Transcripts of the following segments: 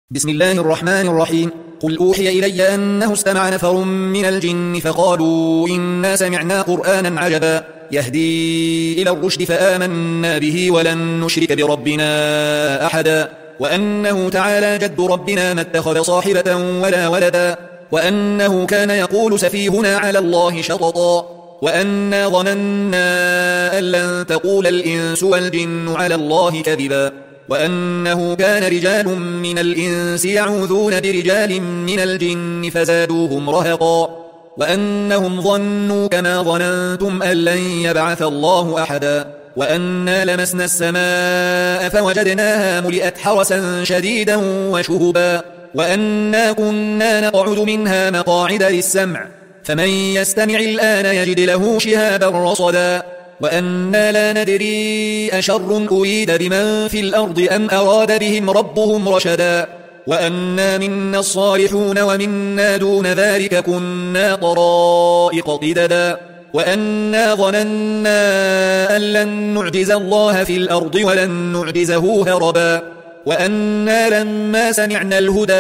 بسم الله الرحمن الرحيم. قل أوحي إلي أنه استمع نفر من الجن فقالوا إنا سمعنا قرآنا عجبا يهدي إلى الرشد فآمنا به ولن نشرك بربنا أحدا وأنه تعالى جد ربنا ما اتخذ صاحبة ولا ولدا وأنه كان يقول سفيهنا على الله شططا وأنا ظننا أن لن تقول الإنس والجن على الله كذبا وأنه كان رجال من الإنس يعوذون برجال من الجن فزادوهم رهقا وأنهم ظنوا كما ظننتم أن لن يبعث الله أحدا وأنا لمسنا السماء فوجدناها ملئت حرسا شديدا وشهبا وأنا كنا نقعد منها مقاعد للسمع فمن يستمع الآن يجد له شهابا رصدا وأنا لا ندري أشر أريد بمن في الأرض أم أراد بهم ربهم رشدا وأنا منا الصالحون ومنا دون ذلك كنا طرائق قددا وأنا ظننا أن لن نعجز الله في الأرض ولن نعجزه هربا وأنا لما سمعنا الهدى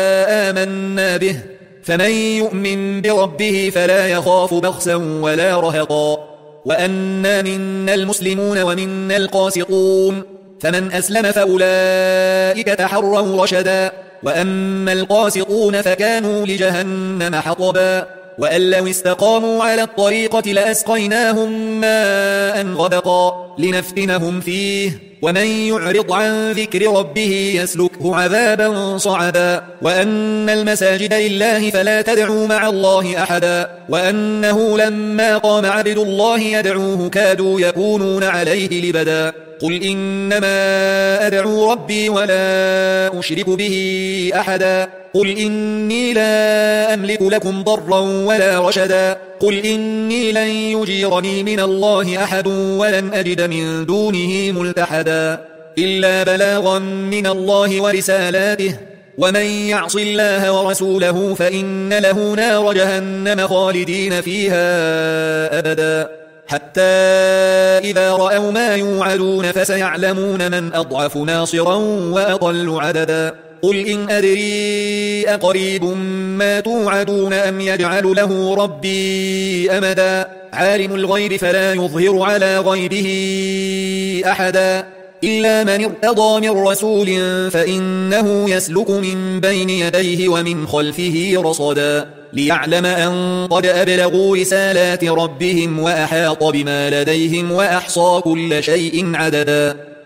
آمنا به فمن يؤمن بربه فلا يخاف بخسا ولا رهقا وأنا منا المسلمون ومنا القاسطون فمن أسلم فأولئك تحروا رشدا وأما القاسطون فكانوا لجهنم حطبا وأن لو استقاموا على الطريقة لأسقيناهم ماء غدقا لنفتنهم فيه ومن يعرض عن ذكر ربه يسلكه عذابا صعدا وأن المساجد لله فلا تدعوا مع الله أحدا وأنه لما قام عبد الله يدعوه كادوا يكونون عليه لبدا قل إنما أدعو ربي ولا أشرك به أحدا قل إني لا أملك لكم ضرا ولا رشدا قل إني لن يجيرني من الله أحد ولن أجد من دونه ملتحدا إلا بلاغا من الله ورسالاته ومن يعص الله ورسوله فإن له نار جهنم خالدين فيها أبدا حتى إذا رأوا ما يوعدون فسيعلمون من أضعف ناصرا وأضل عددا قل إن أدري أقريب ما توعدون أم يجعل له ربي أمدا عالم الغيب فلا يظهر على غيبه أحدا إلا من ارتضى من رسول فإنه يسلك من بين يديه ومن خلفه رصدا ليعلم أن قد أبلغوا رسالات ربهم وأحاط بما لديهم وأحصى كل شيء عددا